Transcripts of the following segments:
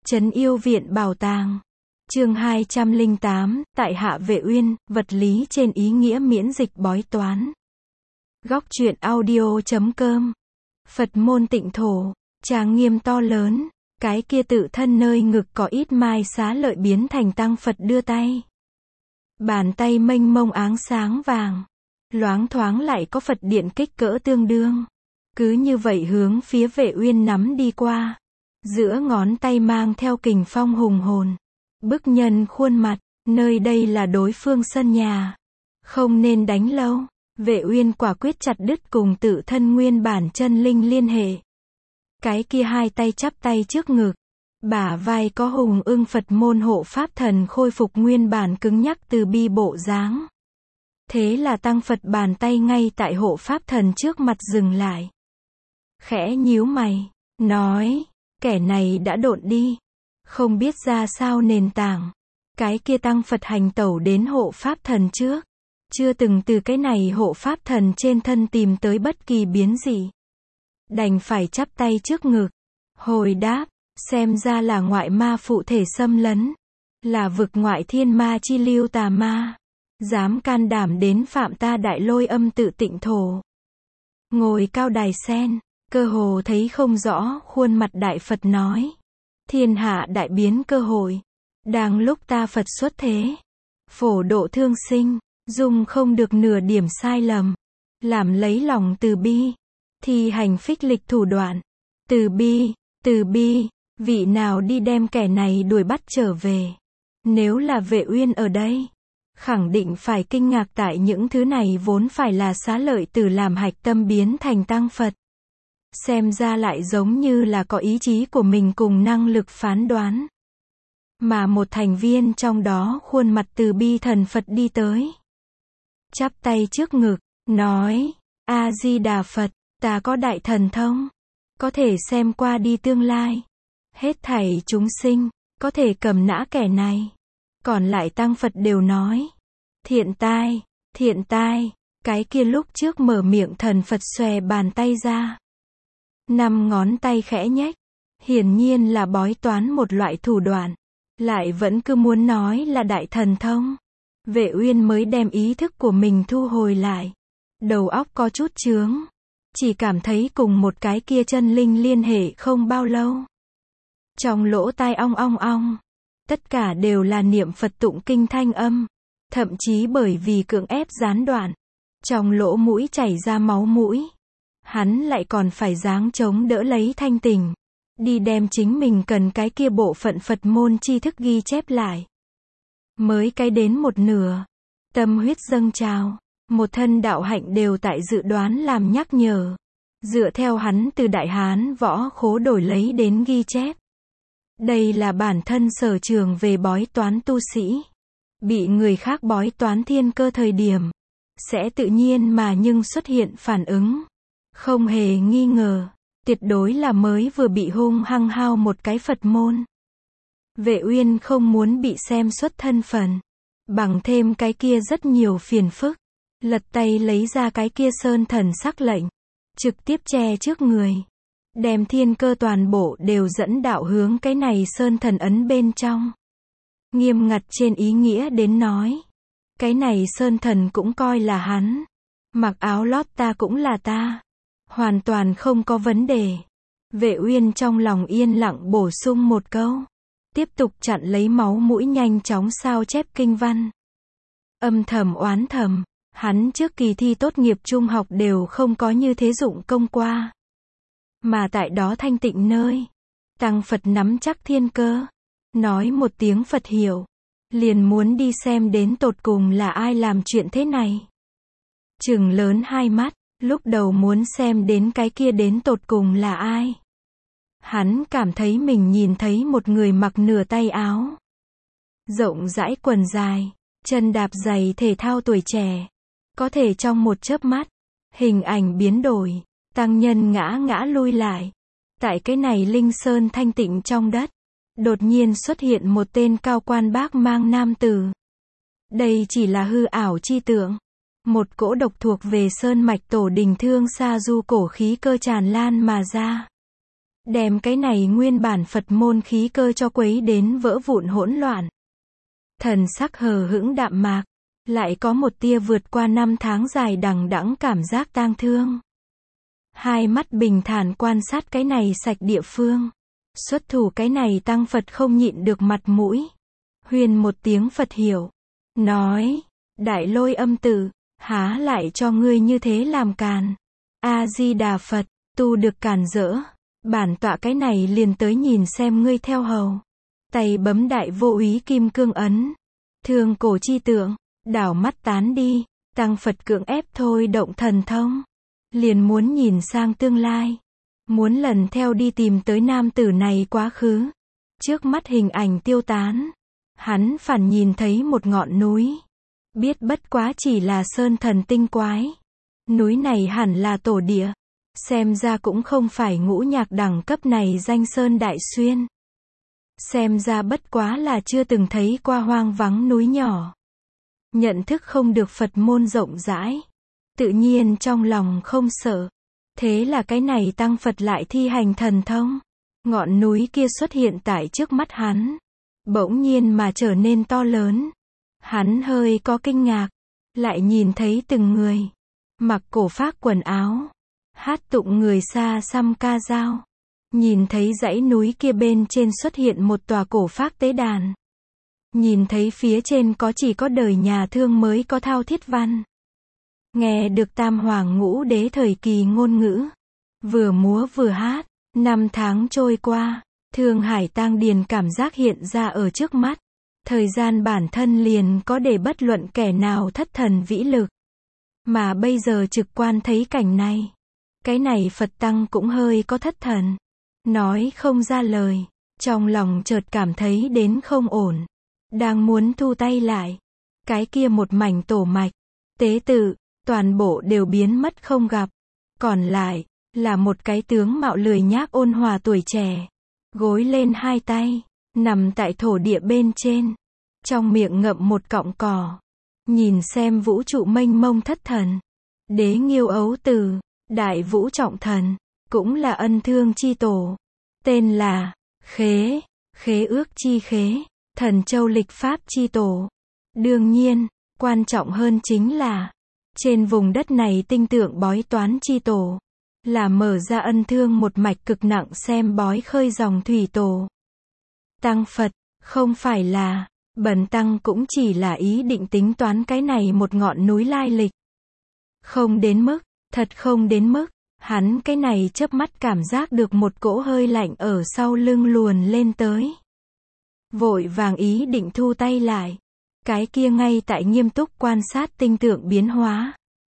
Trấn Yêu Viện Bảo Tàng. Chương 208, tại Hạ Vệ Uyên, vật lý trên ý nghĩa miễn dịch bói toán. Góc truyện audio.com. Phật môn Tịnh thổ, trang nghiêm to lớn, cái kia tự thân nơi ngực có ít mai xá lợi biến thành tăng Phật đưa tay. Bàn tay mênh mông áng sáng vàng, loáng thoáng lại có Phật điện kích cỡ tương đương. Cứ như vậy hướng phía Vệ Uyên nắm đi qua. Giữa ngón tay mang theo kình phong hùng hồn. Bức nhân khuôn mặt, nơi đây là đối phương sân nhà. Không nên đánh lâu. Vệ Uyên quả quyết chặt đứt cùng tự thân nguyên bản chân linh liên hệ. Cái kia hai tay chắp tay trước ngực. Bả vai có hùng ưng Phật môn hộ pháp thần khôi phục nguyên bản cứng nhắc từ bi bộ dáng. Thế là tăng Phật bàn tay ngay tại hộ pháp thần trước mặt dừng lại. Khẽ nhíu mày, nói, kẻ này đã độn đi. Không biết ra sao nền tảng. Cái kia tăng Phật hành tẩu đến hộ pháp thần trước. Chưa từng từ cái này hộ pháp thần trên thân tìm tới bất kỳ biến gì. Đành phải chắp tay trước ngực. Hồi đáp, xem ra là ngoại ma phụ thể xâm lấn. Là vực ngoại thiên ma chi lưu tà ma. Dám can đảm đến phạm ta đại lôi âm tự Tịnh thổ. Ngồi cao đài sen, cơ hồ thấy không rõ khuôn mặt đại Phật nói. Thiên hạ đại biến cơ hội. Đang lúc ta Phật xuất thế. Phổ độ thương sinh. Dùng không được nửa điểm sai lầm. Làm lấy lòng từ bi. Thi hành phích lịch thủ đoạn. Từ bi, vị nào đi đem kẻ này đuổi bắt trở về. Nếu là Vệ Uyên ở đây, khẳng định phải kinh ngạc tại những thứ này vốn phải là xá lợi tử làm hạch tâm biến thành tăng Phật. Xem ra lại giống như là có ý chí của mình cùng năng lực phán đoán. Mà một thành viên trong đó khuôn mặt từ bi thần Phật đi tới. Chắp tay trước ngực, nói, A-di-đà Phật, ta có đại thần thông. Có thể xem qua đi tương lai. Hết thảy chúng sinh, có thể cầm nã kẻ này. Còn lại tăng Phật đều nói. Thiện tai, cái kia lúc trước mở miệng thần Phật xòe bàn tay ra. 5 ngón tay khẽ nhếch. Hiển nhiên là bói toán một loại thủ đoạn. Lại vẫn cứ muốn nói là đại thần thông. Vệ Uyên mới đem ý thức của mình thu hồi lại. Đầu óc có chút chướng. Chỉ cảm thấy cùng một cái kia chân linh liên hệ không bao lâu. Trong lỗ tai ong ong ong. Tất cả đều là niệm Phật tụng kinh thanh âm. Thậm chí bởi vì cưỡng ép gián đoạn. Trong lỗ mũi chảy ra máu mũi. Hắn lại còn phải giáng chống đỡ lấy thanh tình. Đi đem chính mình cần cái kia bộ phận Phật môn tri thức ghi chép lại. Mới cái đến một nửa. Tâm huyết dâng trào. Một thân đạo hạnh đều tại dự đoán làm nhắc nhở. Dựa theo hắn từ Đại Hán võ khố đổi lấy đến ghi chép. Đây là bản thân sở trường về bói toán tu sĩ. Bị người khác bói toán thiên cơ thời điểm. Sẽ tự nhiên mà nhưng xuất hiện phản ứng. Không hề nghi ngờ. Tuyệt đối là mới vừa bị hung hăng hao một cái Phật môn. Vệ Uyên không muốn bị xem xuất thân phận. Bằng thêm cái kia rất nhiều phiền phức. Lật tay lấy ra cái kia sơn thần sắc lệnh. Trực tiếp che trước người. Đem thiên cơ toàn bộ đều dẫn đạo hướng cái này sơn thần ấn bên trong. Nghiêm ngặt trên ý nghĩa đến nói. Cái này sơn thần cũng coi là hắn. Mặc áo lót ta cũng là ta. Hoàn toàn không có vấn đề. Vệ Uyên trong lòng yên lặng bổ sung một câu. Tiếp tục chặn lấy máu mũi nhanh chóng sao chép kinh văn. Âm thầm oán thầm. Hắn trước kỳ thi tốt nghiệp trung học đều không có như thế dụng công qua. Mà tại đó thanh tịnh nơi. Tăng Phật nắm chắc thiên cơ. Nói một tiếng Phật hiểu. Liền muốn đi xem đến tột cùng là ai làm chuyện thế này. Trừng lớn hai mắt. Lúc đầu muốn xem đến cái kia đến tột cùng là ai. Hắn cảm thấy mình nhìn thấy một người mặc nửa tay áo. Rộng rãi quần dài. Chân đạp giày thể thao tuổi trẻ. Có thể trong một chớp mắt. Hình ảnh biến đổi. Tăng nhân ngã lui lại. Tại cái này linh sơn thanh tịnh trong đất. Đột nhiên xuất hiện một tên cao quan bác mang nam tử. Đây chỉ là hư ảo chi tượng. Một cỗ độc thuộc về sơn mạch tổ đình thương sa du cổ khí cơ tràn lan mà ra. đem cái này nguyên bản Phật môn khí cơ cho quấy đến vỡ vụn hỗn loạn. Thần sắc hờ hững đạm mạc, lại có một tia vượt qua năm tháng dài đằng đẵng cảm giác tang thương. Hai mắt bình thản quan sát cái này sạch địa phương. Xuất thủ cái này tăng Phật không nhịn được mặt mũi. Huyền một tiếng Phật hiểu. Nói, Đại Lôi Âm Tử, há lại cho ngươi như thế làm càn. A-di-đà Phật, tu được càn rỡ. Bản tọa cái này liền tới nhìn xem ngươi theo hầu. Tay bấm đại vô úy kim cương ấn. Thương cổ chi tượng, đảo mắt tán đi. Tăng Phật cưỡng ép thôi động thần thông. Liền muốn nhìn sang tương lai. Muốn lần theo đi tìm tới nam tử này quá khứ. Trước mắt hình ảnh tiêu tán. Hắn phản nhìn thấy một ngọn núi. Biết bất quá chỉ là sơn thần tinh quái. Núi này hẳn là tổ địa. Xem ra cũng không phải ngũ nhạc đẳng cấp này danh sơn đại xuyên. Xem ra bất quá là chưa từng thấy qua hoang vắng núi nhỏ. Nhận thức không được Phật môn rộng rãi. Tự nhiên trong lòng không sợ. Thế là cái này tăng Phật lại thi hành thần thông. Ngọn núi kia xuất hiện tại trước mắt hắn. Bỗng nhiên mà trở nên to lớn. Hắn hơi có kinh ngạc. Lại nhìn thấy từng người. Mặc cổ phác quần áo. Hát tụng người xa xăm ca dao. Nhìn thấy dãy núi kia bên trên xuất hiện một tòa cổ phác tế đàn. Nhìn thấy phía trên chỉ có đời nhà Thương mới có thao thiết văn. Nghe được Tam Hoàng Ngũ Đế thời kỳ ngôn ngữ. Vừa múa vừa hát. Năm tháng trôi qua. Thương Hải tang điền cảm giác hiện ra ở trước mắt. Thời gian bản thân liền có để bất luận kẻ nào thất thần vĩ lực. Mà bây giờ trực quan thấy cảnh này. Cái này Phật tăng cũng hơi có thất thần. Nói không ra lời. Trong lòng chợt cảm thấy đến không ổn. Đang muốn thu tay lại. Cái kia một mảnh tổ mạch. Tế tự. Toàn bộ đều biến mất không gặp. Còn lại, là một cái tướng mạo lười nhác ôn hòa tuổi trẻ. Gối lên hai tay, nằm tại thổ địa bên trên. Trong miệng ngậm một cọng cỏ. Nhìn xem vũ trụ mênh mông thất thần. Đế Nghiêu Ấu Từ, Đại Vũ Trọng Thần, cũng là ân thương chi tổ. Tên là, Khế, Khế ước chi khế, Thần Châu lịch pháp chi tổ. Đương nhiên, quan trọng hơn chính là, trên vùng đất này tinh tượng bói toán chi tổ. Là mở ra ân thương một mạch cực nặng xem bói khơi dòng thủy tổ. Tăng Phật, không phải là, bần tăng cũng chỉ là ý định tính toán cái này một ngọn núi lai lịch. Không đến mức, thật không đến mức, hắn cái này chớp mắt cảm giác được một cỗ hơi lạnh ở sau lưng luồn lên tới. Vội vàng ý định thu tay lại. Cái kia ngay tại nghiêm túc quan sát tinh tượng biến hóa.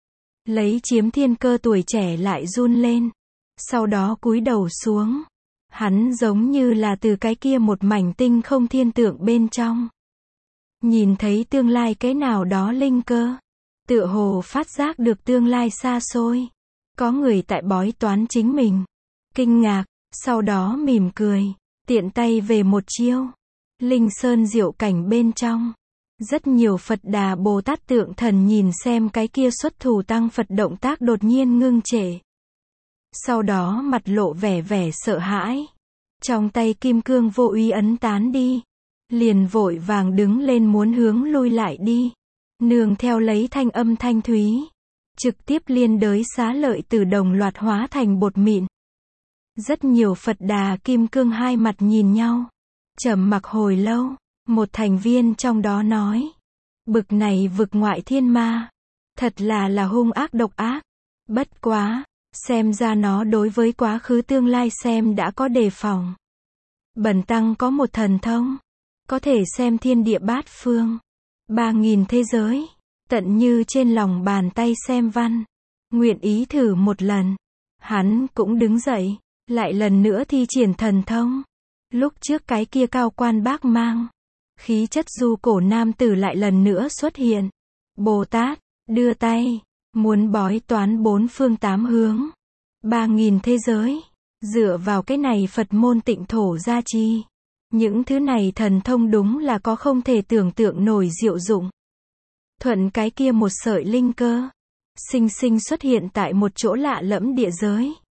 Lấy chiếm thiên cơ tuổi trẻ lại run lên. Sau đó cúi đầu xuống. Hắn giống như là từ cái kia một mảnh tinh không thiên tượng bên trong. Nhìn thấy tương lai cái nào đó linh cơ. Tựa hồ phát giác được tương lai xa xôi. Có người tại bói toán chính mình. Kinh ngạc, sau đó mỉm cười. Tiện tay về một chiêu. Linh sơn diệu cảnh bên trong. Rất nhiều Phật Đà Bồ Tát tượng thần nhìn xem cái kia xuất thủ tăng Phật động tác đột nhiên ngưng trệ. Sau đó mặt lộ vẻ sợ hãi. Trong tay kim cương vô uy ấn tán đi. Liền vội vàng đứng lên muốn hướng lui lại đi. Nương theo lấy thanh âm thanh thúy. Trực tiếp liên đới xá lợi từ đồng loạt hóa thành bột mịn. Rất nhiều Phật Đà kim cương hai mặt nhìn nhau. Trầm mặc hồi lâu. Một thành viên trong đó nói. Bực này vực ngoại thiên ma. Thật là hung ác độc ác. Bất quá. Xem ra nó đối với quá khứ tương lai xem đã có đề phòng. Bần tăng có một thần thông. Có thể xem thiên địa bát phương. 3000 thế giới. Tận như trên lòng bàn tay xem văn. Nguyện ý thử một lần. Hắn cũng đứng dậy. Lại lần nữa thi triển thần thông. Lúc trước cái kia cao quan bác mang. Khí chất du cổ nam tử lại lần nữa xuất hiện. Bồ Tát, đưa tay. Muốn bói toán bốn phương tám hướng. 3000 thế giới. Dựa vào cái này Phật môn tịnh thổ gia chi. Những thứ này thần thông đúng là có không thể tưởng tượng nổi diệu dụng. Thuận cái kia một sợi linh cơ. Sinh sinh xuất hiện tại một chỗ lạ lẫm địa giới.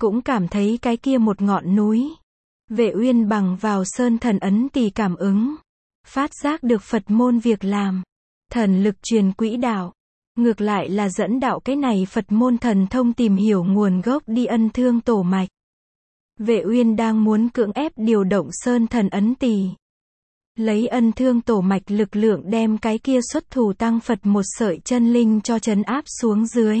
cũng cảm thấy cái kia một ngọn núi. Vệ Uyên bằng vào sơn thần ấn tỳ cảm ứng, phát giác được Phật môn việc làm, thần lực truyền quỹ đạo, ngược lại là dẫn đạo cái này Phật môn thần thông tìm hiểu nguồn gốc đi ân thương tổ mạch. Vệ Uyên đang muốn cưỡng ép điều động sơn thần ấn tỳ, lấy ân thương tổ mạch lực lượng đem cái kia xuất thủ tăng Phật một sợi chân linh cho trấn áp xuống dưới.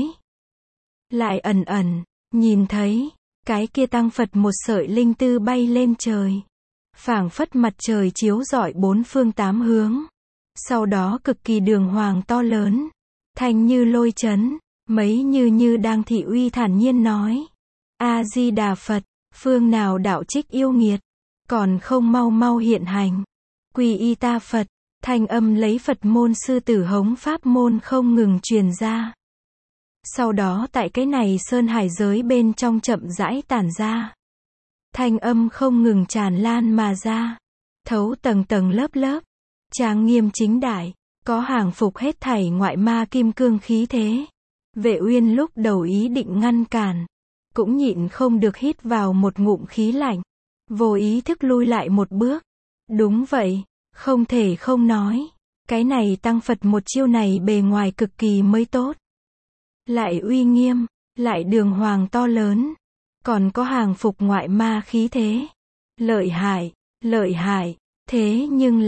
Lại ẩn ẩn, nhìn thấy, cái kia tăng Phật một sợi linh tư bay lên trời. Phảng phất mặt trời chiếu rọi bốn phương tám hướng. Sau đó cực kỳ đường hoàng to lớn. Thanh như lôi chấn, mấy như đang thị uy thản nhiên nói. A-di-đà Phật, phương nào đạo trích yêu nghiệt, còn không mau mau hiện hành. Quy y ta Phật, thanh âm lấy Phật môn sư tử hống pháp môn không ngừng truyền ra. Sau đó tại cái này sơn hải giới bên trong chậm rãi tản ra. Thanh âm không ngừng tràn lan mà ra. Thấu tầng tầng lớp lớp. Trang nghiêm chính đại. Có hàng phục hết thảy ngoại ma kim cương khí thế. Vệ Uyên lúc đầu ý định ngăn cản. Cũng nhịn không được hít vào một ngụm khí lạnh. Vô ý thức lui lại một bước. Đúng vậy, không thể không nói. Cái này tăng Phật một chiêu này bề ngoài cực kỳ mới tốt. Lại uy nghiêm, lại đường hoàng to lớn. Còn có hàng phục ngoại ma khí thế. Lợi hại, thế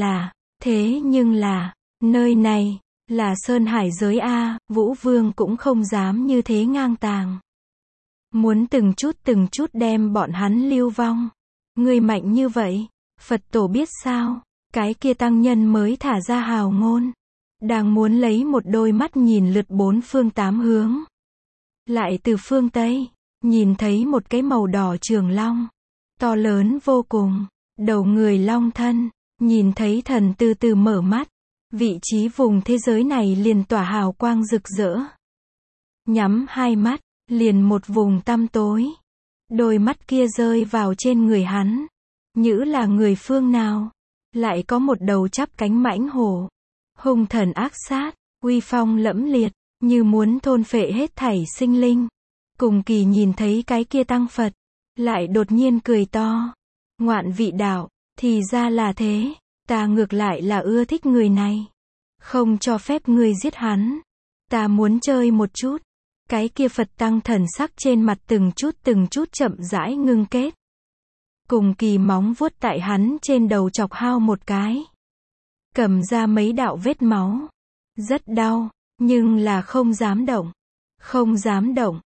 nhưng là, nơi này, là sơn hải giới A, Vũ Vương cũng không dám như thế ngang tàng. Muốn từng chút đem bọn hắn lưu vong. Người mạnh như vậy, Phật tổ biết sao, cái kia tăng nhân mới thả ra hào ngôn. Đang muốn lấy một đôi mắt nhìn lượt bốn phương tám hướng. Lại từ phương Tây, nhìn thấy một cái màu đỏ trường long. To lớn vô cùng, đầu người long thân, nhìn thấy thần từ từ mở mắt. Vị trí vùng thế giới này liền tỏa hào quang rực rỡ. Nhắm hai mắt, liền một vùng tăm tối. Đôi mắt kia rơi vào trên người hắn. Nhữ là người phương nào? Lại có một đầu chắp cánh mãnh hổ. Hung thần ác sát, uy phong lẫm liệt, như muốn thôn phệ hết thảy sinh linh. Cùng kỳ nhìn thấy cái kia tăng Phật, lại đột nhiên cười to. Ngoạn vị đạo, thì ra là thế, ta ngược lại là ưa thích người này. Không cho phép ngươi giết hắn. Ta muốn chơi một chút. Cái kia Phật tăng thần sắc trên mặt từng chút chậm rãi ngưng kết. Cùng kỳ móng vuốt tại hắn trên đầu chọc hao một cái. Cầm ra mấy đạo vết máu. Rất đau, nhưng là không dám động. Không dám động,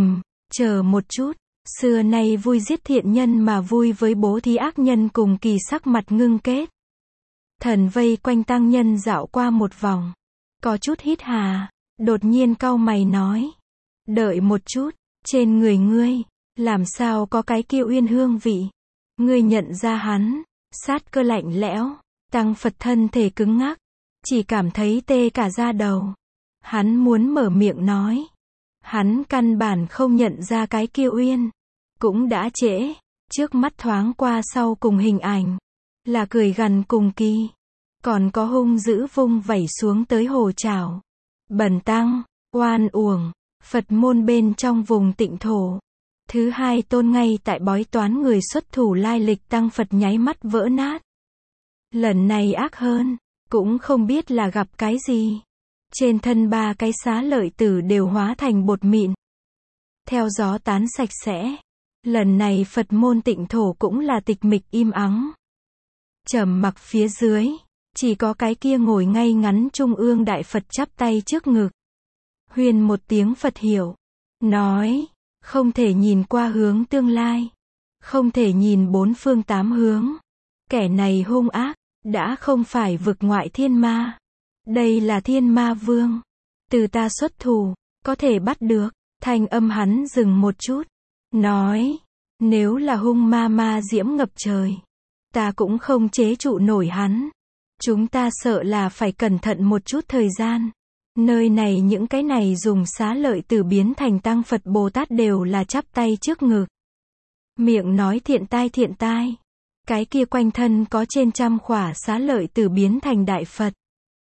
chờ một chút. Xưa nay vui giết thiện nhân mà vui với bố thí ác nhân. Cùng kỳ sắc mặt ngưng kết. Thần vây quanh tăng nhân dạo qua một vòng. Có chút hít hà, đột nhiên cau mày nói. Đợi một chút, trên người ngươi, làm sao có cái kia uyên hương vị. Ngươi nhận ra hắn, sát cơ lạnh lẽo, tăng Phật thân thể cứng ngắc, chỉ cảm thấy tê cả da đầu. Hắn muốn mở miệng nói. Hắn căn bản không nhận ra cái kia uyên. Cũng đã trễ, trước mắt thoáng qua sau cùng hình ảnh. Là cười gằn cùng kỳ. Còn có hung dữ vung vẩy xuống tới hồ trảo. Bần tăng, oan uổng, Phật môn bên trong vùng tịnh thổ. Thứ hai tôn ngay tại bói toán người xuất thủ lai lịch tăng Phật nháy mắt vỡ nát. Lần này ác hơn, cũng không biết là gặp cái gì. Trên thân ba cái xá lợi tử đều hóa thành bột mịn. Theo gió tán sạch sẽ. Lần này Phật môn tịnh thổ cũng là tịch mịch im ắng. Trầm mặc phía dưới, chỉ có cái kia ngồi ngay ngắn trung ương đại Phật chắp tay trước ngực. Huyền một tiếng Phật hiểu. Nói, không thể nhìn qua hướng tương lai. Không thể nhìn bốn phương tám hướng. Kẻ này hung ác, đã không phải vực ngoại thiên ma. Đây là thiên ma vương. Từ ta xuất thủ, có thể bắt được. Thanh âm hắn dừng một chút. Nói, nếu là hung ma diễm ngập trời. Ta cũng không chế trụ nổi hắn. Chúng ta sợ là phải cẩn thận một chút thời gian. Nơi này những cái này dùng xá lợi tử biến thành tăng Phật Bồ Tát đều là chắp tay trước ngực. Miệng nói thiện tai. Cái kia quanh thân có trên trăm khỏa xá lợi tử biến thành đại Phật.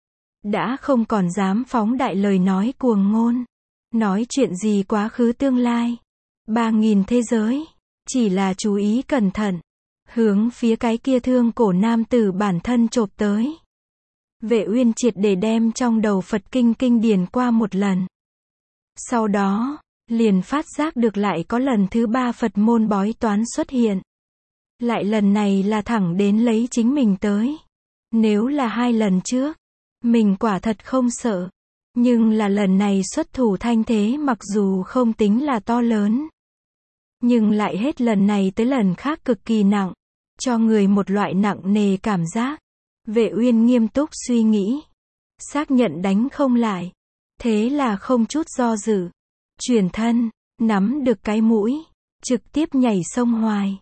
Đã không còn dám phóng đại lời nói cuồng ngôn. Nói chuyện gì quá khứ tương lai. 3.000 thế giới. Chỉ là chú ý cẩn thận. Hướng phía cái kia thương cổ nam tử bản thân chộp tới. Vệ Uyên triệt để đem trong đầu Phật kinh kinh điển qua một lần. Sau đó, liền phát giác được lại có lần thứ 3 Phật môn bói toán xuất hiện. Lại lần này là thẳng đến lấy chính mình tới. Nếu là 2 lần trước, mình quả thật không sợ. Nhưng là lần này xuất thủ thanh thế mặc dù không tính là to lớn. Nhưng lại hết lần này tới lần khác cực kỳ nặng. Cho người một loại nặng nề cảm giác. Vệ Uyên nghiêm túc suy nghĩ. Xác nhận đánh không lại. Thế là không chút do dự. Chuyển thân, nắm được cái mũi. Trực tiếp nhảy sông Hoài.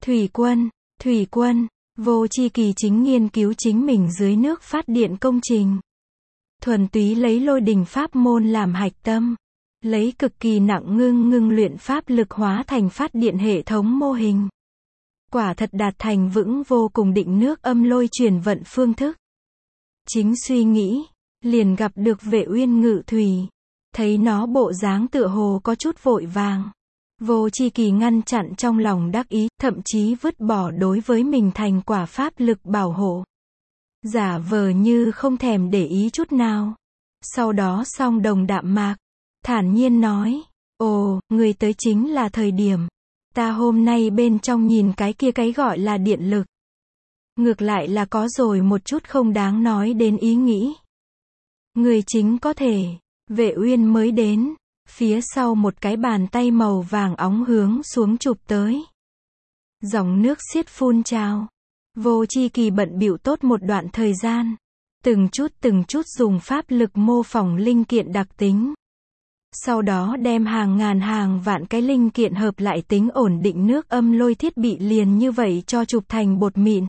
Thủy quân, Vô Chi Kỳ chính nghiên cứu chính mình dưới nước phát điện công trình. Thuần túy lấy lôi đình pháp môn làm hạch tâm. Lấy cực kỳ nặng ngưng luyện pháp lực hóa thành phát điện hệ thống mô hình. Quả thật đạt thành vững vô cùng định nước âm lôi chuyển vận phương thức. Chính suy nghĩ, liền gặp được Vệ Uyên ngự thủy. Thấy nó bộ dáng tựa hồ có chút vội vàng. Vô Chi Kỳ ngăn chặn trong lòng đắc ý, thậm chí vứt bỏ đối với mình thành quả pháp lực bảo hộ. Giả vờ như không thèm để ý chút nào. Sau đó song đồng đạm mạc, thản nhiên nói, ồ, người tới chính là thời điểm. Ta hôm nay bên trong nhìn cái kia cái gọi là điện lực. Ngược lại là có rồi một chút không đáng nói đến ý nghĩ. Người chính có thể, Vệ Uyên mới đến. Phía sau một cái bàn tay màu vàng óng hướng xuống chụp tới. Dòng nước xiết phun trào. Vô Chi Kỳ bận bịu tốt một đoạn thời gian. Từng chút dùng pháp lực mô phỏng linh kiện đặc tính. Sau đó đem hàng ngàn hàng vạn cái linh kiện hợp lại tính ổn định nước âm lôi thiết bị liền như vậy cho chụp thành bột mịn.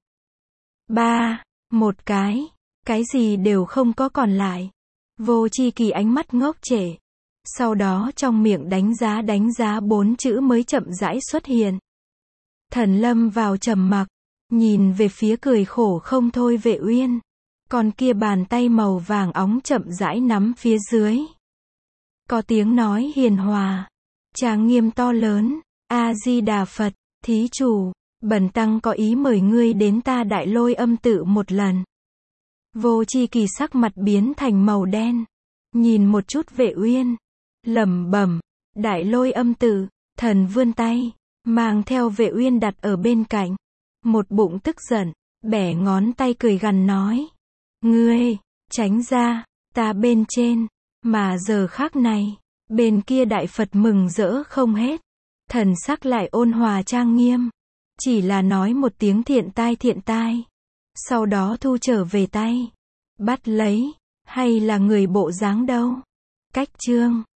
Một cái gì đều không có còn lại. Vô Chi Kỳ ánh mắt ngốc trệ. Sau đó trong miệng đánh giá 4 chữ mới chậm rãi xuất hiện. Thần lâm vào trầm mặc, nhìn về phía cười khổ không thôi Vệ Uyên. Còn kia bàn tay màu vàng óng chậm rãi nắm phía dưới. Có tiếng nói hiền hòa, trang nghiêm to lớn, A-di-đà Phật, thí chủ, bần tăng có ý mời ngươi đến ta Đại Lôi Âm tự một lần. Vô Chi Kỳ sắc mặt biến thành màu đen, nhìn một chút Vệ Uyên, lẩm bẩm, Đại Lôi Âm tự, thần vươn tay, mang theo Vệ Uyên đặt ở bên cạnh, một bụng tức giận, bẻ ngón tay cười gằn nói, ngươi, tránh ra, ta bên trên. Mà giờ khác này, bên kia Đại Phật mừng rỡ không hết, thần sắc lại ôn hòa trang nghiêm, chỉ là nói một tiếng thiện tai, sau đó thu trở về tay, bắt lấy, hay là người bộ dáng đâu. Cách chương